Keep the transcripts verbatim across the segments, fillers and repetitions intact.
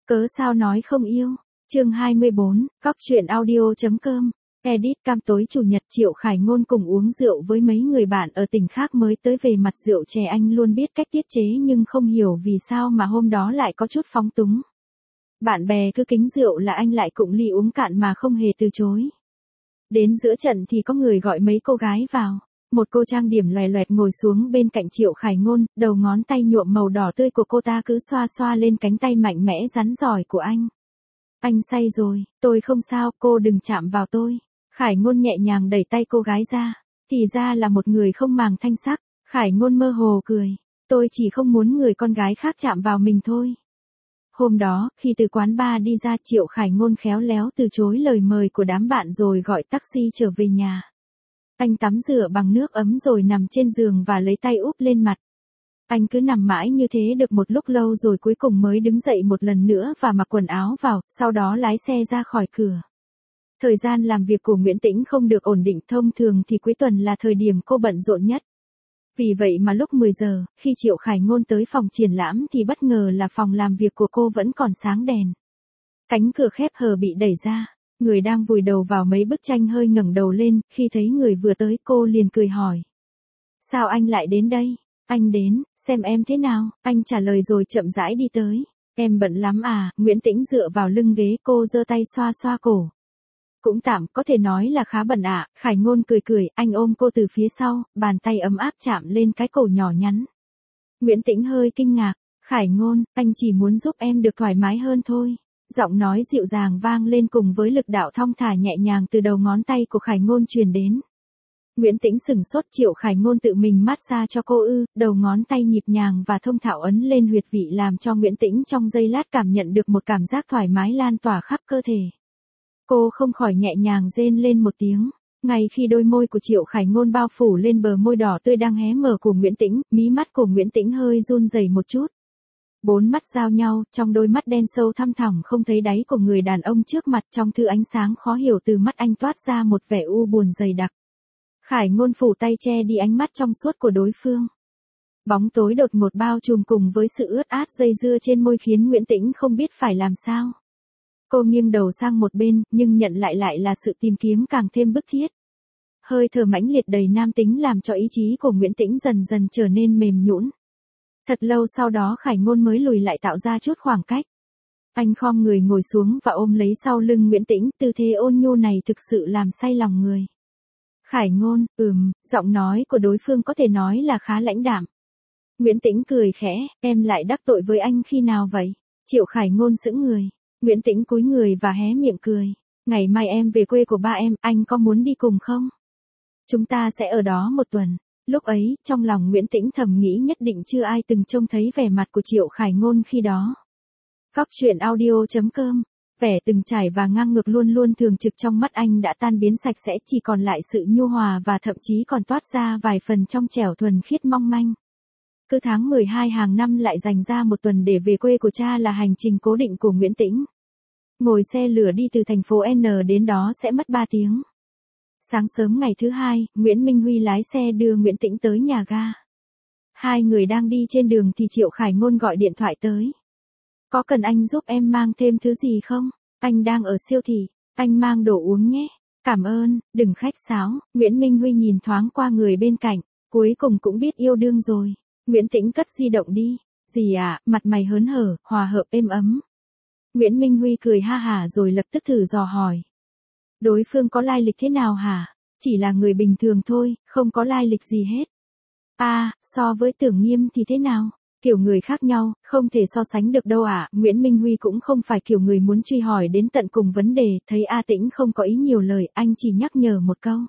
Cớ sao nói không yêu. Chương hai mươi bốn, cóc truyện audio.com. Edit cam tối chủ nhật Triệu Khải Ngôn cùng uống rượu với mấy người bạn ở tỉnh khác mới tới về mặt rượu chè anh luôn biết cách tiết chế nhưng không hiểu vì sao mà hôm đó lại có chút phóng túng. Bạn bè cứ kính rượu là anh lại cụng ly uống cạn mà không hề từ chối. Đến giữa trận thì có người gọi mấy cô gái vào. Một cô trang điểm loè loẹt ngồi xuống bên cạnh Triệu Khải Ngôn, đầu ngón tay nhuộm màu đỏ tươi của cô ta cứ xoa xoa lên cánh tay mạnh mẽ rắn giỏi của anh. Anh say rồi, tôi không sao, cô đừng chạm vào tôi. Khải Ngôn nhẹ nhàng đẩy tay cô gái ra. Thì ra là một người không màng thanh sắc. Khải Ngôn mơ hồ cười. Tôi chỉ không muốn người con gái khác chạm vào mình thôi. Hôm đó, khi từ quán bar đi ra Triệu Khải Ngôn khéo léo từ chối lời mời của đám bạn rồi gọi taxi trở về nhà. Anh tắm rửa bằng nước ấm rồi nằm trên giường và lấy tay úp lên mặt. Anh cứ nằm mãi như thế được một lúc lâu rồi cuối cùng mới đứng dậy một lần nữa và mặc quần áo vào, sau đó lái xe ra khỏi cửa. Thời gian làm việc của Nguyễn Tĩnh không được ổn định, thông thường thì cuối tuần là thời điểm cô bận rộn nhất. Vì vậy mà lúc mười giờ, khi Triệu Khải Ngôn tới phòng triển lãm thì bất ngờ là phòng làm việc của cô vẫn còn sáng đèn. Cánh cửa khép hờ bị đẩy ra. Người đang vùi đầu vào mấy bức tranh hơi ngẩng đầu lên, khi thấy người vừa tới cô liền cười hỏi. Sao anh lại đến đây? Anh đến, xem em thế nào, anh trả lời rồi chậm rãi đi tới. Em bận lắm à, Nguyễn Tĩnh dựa vào lưng ghế, cô giơ tay xoa xoa cổ. Cũng tạm, có thể nói là khá bận ạ. Khải Ngôn cười cười, anh ôm cô từ phía sau, bàn tay ấm áp chạm lên cái cổ nhỏ nhắn. Nguyễn Tĩnh hơi kinh ngạc. Khải Ngôn, anh chỉ muốn giúp em được thoải mái hơn thôi. Giọng nói dịu dàng vang lên cùng với lực đạo thong thả nhẹ nhàng từ đầu ngón tay của Khải Ngôn truyền đến. Nguyễn Tĩnh sừng sốt. Triệu Khải Ngôn tự mình massage cho cô ư? Đầu ngón tay nhịp nhàng và thông thạo ấn lên huyệt vị làm cho Nguyễn Tĩnh trong giây lát cảm nhận được một cảm giác thoải mái lan tỏa khắp cơ thể. Cô không khỏi nhẹ nhàng rên lên một tiếng. Ngay khi đôi môi của Triệu Khải Ngôn bao phủ lên bờ môi đỏ tươi đang hé mở của Nguyễn Tĩnh, mí mắt của Nguyễn Tĩnh hơi run rẩy một chút. Bốn mắt giao nhau, trong đôi mắt đen sâu thăm thẳm không thấy đáy của người đàn ông trước mặt, trong thứ ánh sáng khó hiểu từ mắt anh toát ra một vẻ u buồn dày đặc. Khải Ngôn phủ tay che đi ánh mắt trong suốt của đối phương. Bóng tối đột ngột bao trùm cùng với sự ướt át dây dưa trên môi khiến Nguyễn Tĩnh không biết phải làm sao. Cô nghiêng đầu sang một bên, nhưng nhận lại lại là sự tìm kiếm càng thêm bức thiết. Hơi thở mãnh liệt đầy nam tính làm cho ý chí của Nguyễn Tĩnh dần dần trở nên mềm nhũn. Thật lâu sau đó Khải Ngôn mới lùi lại tạo ra chút khoảng cách. Anh khom người ngồi xuống và ôm lấy sau lưng Nguyễn Tĩnh, tư thế ôn nhu này thực sự làm say lòng người. Khải Ngôn, ừm, giọng nói của đối phương có thể nói là khá lãnh đạm. Nguyễn Tĩnh cười khẽ, em lại đắc tội với anh khi nào vậy? Triệu Khải Ngôn sững người. Nguyễn Tĩnh cúi người và hé miệng cười. Ngày mai em về quê của ba em, anh có muốn đi cùng không? Chúng ta sẽ ở đó một tuần. Lúc ấy, trong lòng Nguyễn Tĩnh thầm nghĩ nhất định chưa ai từng trông thấy vẻ mặt của Triệu Khải Ngôn khi đó. Cóc truyện audio.com. Vẻ từng trải và ngang ngược luôn luôn thường trực trong mắt anh đã tan biến sạch sẽ, chỉ còn lại sự nhu hòa và thậm chí còn toát ra vài phần trong trẻo thuần khiết mong manh. Cứ tháng mười hai hàng năm lại dành ra một tuần để về quê của cha là hành trình cố định của Nguyễn Tĩnh. Ngồi xe lửa đi từ thành phố N đến đó sẽ mất ba tiếng. Sáng sớm ngày thứ hai, Nguyễn Minh Huy lái xe đưa Nguyễn Tĩnh tới nhà ga. Hai người đang đi trên đường thì Triệu Khải Ngôn gọi điện thoại tới. Có cần anh giúp em mang thêm thứ gì không? Anh đang ở siêu thị, anh mang đồ uống nhé. Cảm ơn, đừng khách sáo. Nguyễn Minh Huy nhìn thoáng qua người bên cạnh, cuối cùng cũng biết yêu đương rồi. Nguyễn Tĩnh cất di động đi. Gì à, mặt mày hớn hở, hòa hợp êm ấm. Nguyễn Minh Huy cười ha hả rồi lập tức thử dò hỏi. Đối phương có lai lịch thế nào hả? Chỉ là người bình thường thôi, không có lai lịch gì hết. À, so với Tưởng Nghiêm thì thế nào? Kiểu người khác nhau, không thể so sánh được đâu ạ. À. Nguyễn Minh Huy cũng không phải kiểu người muốn truy hỏi đến tận cùng vấn đề, thấy A Tĩnh không có ý nhiều lời, anh chỉ nhắc nhở một câu.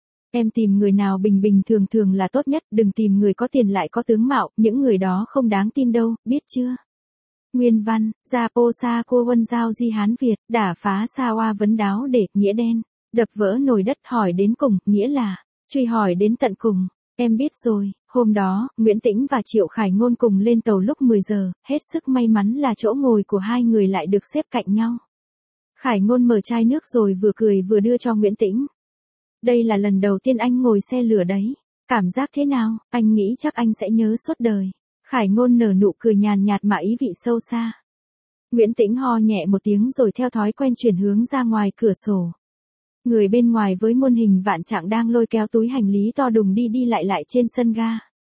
Em tìm người nào bình bình thường thường là tốt nhất, đừng tìm người có tiền lại có tướng mạo, những người đó không đáng tin đâu, biết chưa? Nguyên văn, Gia Po Sa Cô Vân Giao Di Hán Việt, đả phá Sa Oa vấn đáo để, nghĩa đen, đập vỡ nồi đất hỏi đến cùng, nghĩa là, truy hỏi đến tận cùng. Em biết rồi, hôm đó, Nguyễn Tĩnh và Triệu Khải Ngôn cùng lên tàu lúc mười giờ, hết sức may mắn là chỗ ngồi của hai người lại được xếp cạnh nhau. Khải Ngôn mở chai nước rồi vừa cười vừa đưa cho Nguyễn Tĩnh. Đây là lần đầu tiên anh ngồi xe lửa đấy. Cảm giác thế nào? Anh nghĩ chắc anh sẽ nhớ suốt đời. Khải Ngôn nở nụ cười nhàn nhạt mà ý vị sâu xa. Nguyễn Tĩnh ho nhẹ một tiếng rồi theo thói quen chuyển hướng ra ngoài cửa sổ. Người bên ngoài với muôn hình vạn trạng đang lôi kéo túi hành lý to đùng đi đi lại lại trên sân ga.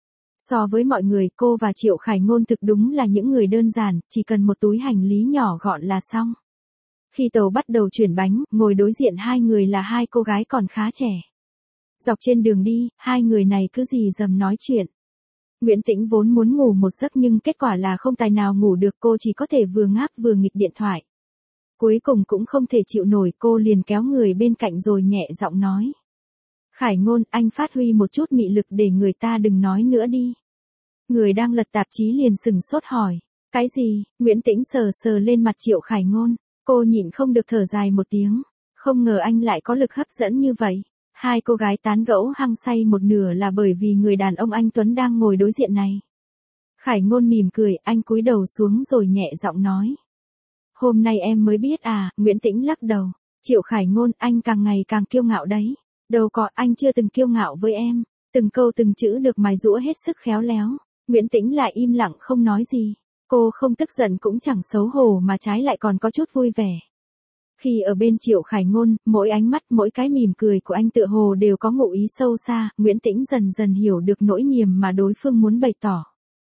So với mọi người, cô và Triệu Khải Ngôn thực đúng là những người đơn giản, chỉ cần một túi hành lý nhỏ gọn là xong. Khi tàu bắt đầu chuyển bánh, ngồi đối diện hai người là hai cô gái còn khá trẻ. Dọc trên đường đi, hai người này cứ rì rầm nói chuyện. Nguyễn Tĩnh vốn muốn ngủ một giấc nhưng kết quả là không tài nào ngủ được, cô chỉ có thể vừa ngáp vừa nghịch điện thoại. Cuối cùng cũng không thể chịu nổi, cô liền kéo người bên cạnh rồi nhẹ giọng nói. Khải Ngôn, anh phát huy một chút mị lực để người ta đừng nói nữa đi. Người đang lật tạp chí liền sừng sốt hỏi. Cái gì? Nguyễn Tĩnh sờ sờ lên mặt Triệu Khải Ngôn. Cô nhịn không được thở dài một tiếng. Không ngờ anh lại có lực hấp dẫn như vậy. Hai cô gái tán gẫu hăng say một nửa là bởi vì người đàn ông anh Tuấn đang ngồi đối diện này. Khải Ngôn mỉm cười, anh cúi đầu xuống rồi nhẹ giọng nói. Hôm nay em mới biết à, Nguyễn Tĩnh lắc đầu. Triệu Khải Ngôn, anh càng ngày càng kiêu ngạo đấy. Đâu có, anh chưa từng kiêu ngạo với em. Từng câu từng chữ được mài giũa hết sức khéo léo. Nguyễn Tĩnh lại im lặng không nói gì. Cô không tức giận cũng chẳng xấu hổ mà trái lại còn có chút vui vẻ. Khi ở bên Triệu Khải Ngôn, mỗi ánh mắt, mỗi cái mỉm cười của anh tựa hồ đều có ngụ ý sâu xa, Nguyễn Tĩnh dần dần hiểu được nỗi niềm mà đối phương muốn bày tỏ.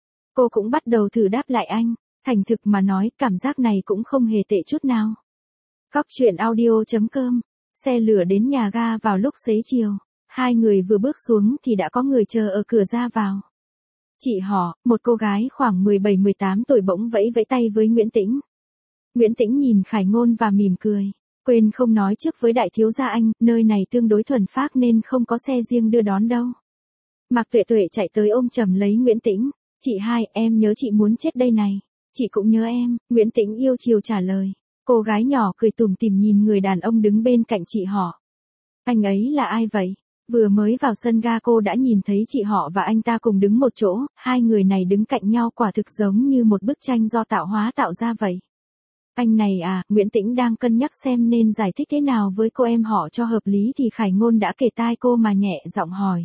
Cô cũng bắt đầu thử đáp lại anh, thành thực mà nói, cảm giác này cũng không hề tệ chút nào. Cóc truyện audio chấm com, xe lửa đến nhà ga vào lúc xế chiều, hai người vừa bước xuống thì đã có người chờ ở cửa ra vào. Chị họ, một cô gái khoảng mười bảy mười tám tuổi bỗng vẫy vẫy tay với Nguyễn Tĩnh. Nguyễn Tĩnh nhìn Khải Ngôn và mỉm cười. Quên không nói trước với đại thiếu gia anh, nơi này tương đối thuần phác nên không có xe riêng đưa đón đâu. Mạc Tuệ Tuệ chạy tới ôm chầm lấy Nguyễn Tĩnh. Chị hai, em nhớ chị muốn chết đây này. Chị cũng nhớ em, Nguyễn Tĩnh yêu chiều trả lời. Cô gái nhỏ cười tủm tỉm nhìn người đàn ông đứng bên cạnh chị họ. Anh ấy là ai vậy? Vừa mới vào sân ga cô đã nhìn thấy chị họ và anh ta cùng đứng một chỗ, hai người này đứng cạnh nhau quả thực giống như một bức tranh do tạo hóa tạo ra vậy. Anh này à, Nguyễn Tĩnh đang cân nhắc xem nên giải thích thế nào với cô em họ cho hợp lý thì Khải Ngôn đã kề tai cô mà nhẹ giọng hỏi.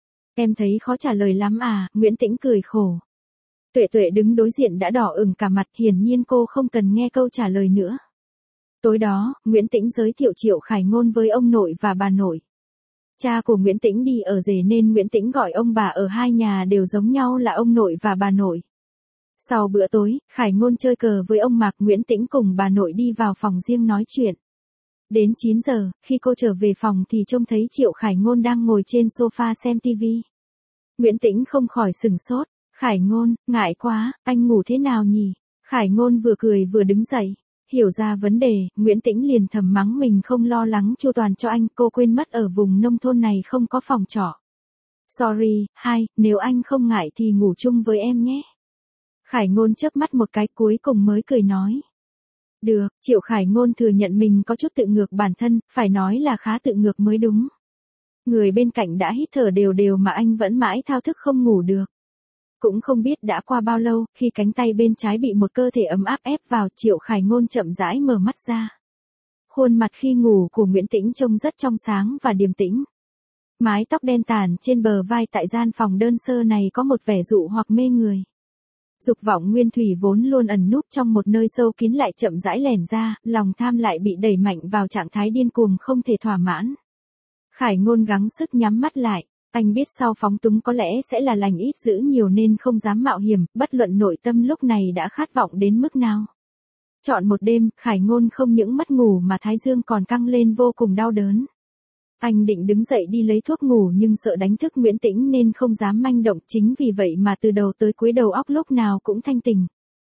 Em thấy khó trả lời lắm à, Nguyễn Tĩnh cười khổ. Tuệ Tuệ đứng đối diện đã đỏ ửng cả mặt, hiển nhiên cô không cần nghe câu trả lời nữa. Tối đó, Nguyễn Tĩnh giới thiệu Triệu Khải Ngôn với ông nội và bà nội. Cha của Nguyễn Tĩnh đi ở rể nên Nguyễn Tĩnh gọi ông bà ở hai nhà đều giống nhau là ông nội và bà nội. Sau bữa tối, Khải Ngôn chơi cờ với ông Mạc, Nguyễn Tĩnh cùng bà nội đi vào phòng riêng nói chuyện. Đến chín giờ, khi cô trở về phòng thì trông thấy Triệu Khải Ngôn đang ngồi trên sofa xem tivi. Nguyễn Tĩnh không khỏi sừng sốt. Khải Ngôn, ngại quá, anh ngủ thế nào nhỉ? Khải Ngôn vừa cười vừa đứng dậy. Hiểu ra vấn đề, Nguyễn Tĩnh liền thầm mắng mình không lo lắng chu toàn cho anh, cô quên mất ở vùng nông thôn này không có phòng trọ. Sorry, hai, nếu anh không ngại thì ngủ chung với em nhé. Khải Ngôn chớp mắt một cái cuối cùng mới cười nói. Được, Triệu Khải Ngôn thừa nhận mình có chút tự ngược bản thân, phải nói là khá tự ngược mới đúng. Người bên cạnh đã hít thở đều đều mà anh vẫn mãi thao thức không ngủ được. Cũng không biết đã qua bao lâu, khi cánh tay bên trái bị một cơ thể ấm áp ép vào, Triệu Khải Ngôn chậm rãi mở mắt ra. Khuôn mặt khi ngủ của Nguyễn Tĩnh trông rất trong sáng và điềm tĩnh. Mái tóc đen tàn trên bờ vai tại gian phòng đơn sơ này có một vẻ dụ hoặc mê người. Dục vọng nguyên thủy vốn luôn ẩn núp trong một nơi sâu kín lại chậm rãi lẻn ra, lòng tham lại bị đẩy mạnh vào trạng thái điên cuồng không thể thỏa mãn. Khải Ngôn gắng sức nhắm mắt lại. Anh biết sau phóng túng có lẽ sẽ là lành ít dữ nhiều nên không dám mạo hiểm, bất luận nội tâm lúc này đã khát vọng đến mức nào. Chọn một đêm, Khải Ngôn không những mất ngủ mà thái dương còn căng lên vô cùng đau đớn. Anh định đứng dậy đi lấy thuốc ngủ nhưng sợ đánh thức Nguyễn Tĩnh nên không dám manh động, chính vì vậy mà từ đầu tới cuối đầu óc lúc nào cũng thanh tỉnh.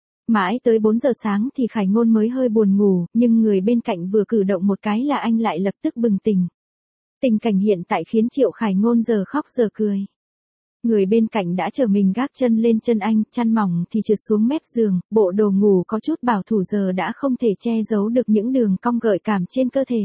Mãi tới bốn giờ sáng thì Khải Ngôn mới hơi buồn ngủ, nhưng người bên cạnh vừa cử động một cái là anh lại lập tức bừng tỉnh. Tình cảnh hiện tại khiến Triệu Khải Ngôn giờ khóc giờ cười. Người bên cạnh đã chờ mình gác chân lên chân anh, chăn mỏng thì trượt xuống mép giường, bộ đồ ngủ có chút bảo thủ giờ đã không thể che giấu được những đường cong gợi cảm trên cơ thể.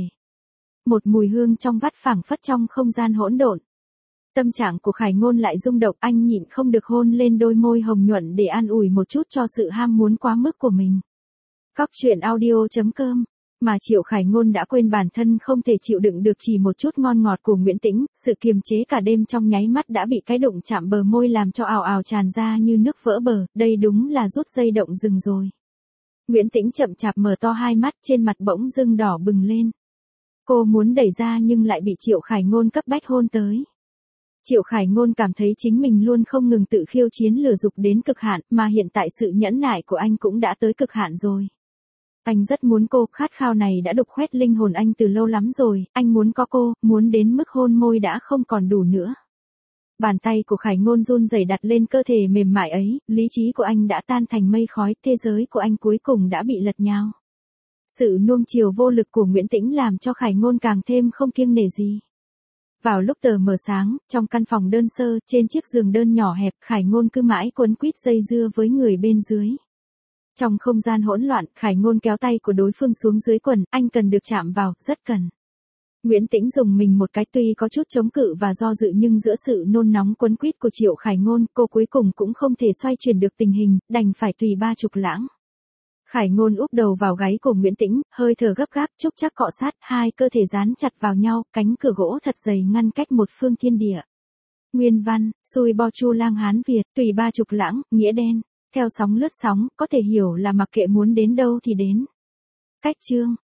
Một mùi hương trong vắt phảng phất trong không gian hỗn độn. Tâm trạng của Khải Ngôn lại rung động, anh nhịn không được hôn lên đôi môi hồng nhuận để an ủi một chút cho sự ham muốn quá mức của mình. Cóc truyện audio chấm com. Mà Triệu Khải Ngôn đã quên bản thân không thể chịu đựng được chỉ một chút ngon ngọt của Nguyễn Tĩnh, sự kiềm chế cả đêm trong nháy mắt đã bị cái đụng chạm bờ môi làm cho ào ào tràn ra như nước vỡ bờ, đây đúng là rút dây động rừng rồi. Nguyễn Tĩnh chậm chạp mở to hai mắt, trên mặt bỗng dưng đỏ bừng lên. Cô muốn đẩy ra nhưng lại bị Triệu Khải Ngôn cấp bách hôn tới. Triệu Khải Ngôn cảm thấy chính mình luôn không ngừng tự khiêu chiến lừa dục đến cực hạn, mà hiện tại sự nhẫn nại của anh cũng đã tới cực hạn rồi. Anh rất muốn cô, khát khao này đã đục khoét linh hồn anh từ lâu lắm rồi, anh muốn có cô, muốn đến mức hôn môi đã không còn đủ nữa. Bàn tay của Khải Ngôn run rẩy đặt lên cơ thể mềm mại ấy, lý trí của anh đã tan thành mây khói, thế giới của anh cuối cùng đã bị lật nhào. Sự nuông chiều vô lực của Nguyễn Tĩnh làm cho Khải Ngôn càng thêm không kiêng nể gì. Vào lúc tờ mờ sáng, trong căn phòng đơn sơ, trên chiếc giường đơn nhỏ hẹp, Khải Ngôn cứ mãi quấn quýt dây dưa với người bên dưới. Trong không gian hỗn loạn, Khải Ngôn kéo tay của đối phương xuống dưới quần, anh cần được chạm vào, rất cần. Nguyễn Tĩnh dùng mình một cái, tuy có chút chống cự và do dự nhưng giữa sự nôn nóng quấn quýt của Triệu Khải Ngôn, cô cuối cùng cũng không thể xoay chuyển được tình hình, đành phải tùy ba trục lãng. Khải Ngôn úp đầu vào gáy của Nguyễn Tĩnh, hơi thở gấp gáp, chúc chắc cọ sát, hai cơ thể dán chặt vào nhau, cánh cửa gỗ thật dày ngăn cách một phương thiên địa. Nguyên văn, Xui Bo Chu Lang Hán Việt, tùy ba trục lãng, nghĩa đen. Theo sóng lướt sóng, có thể hiểu là mặc kệ muốn đến đâu thì đến. Cách chương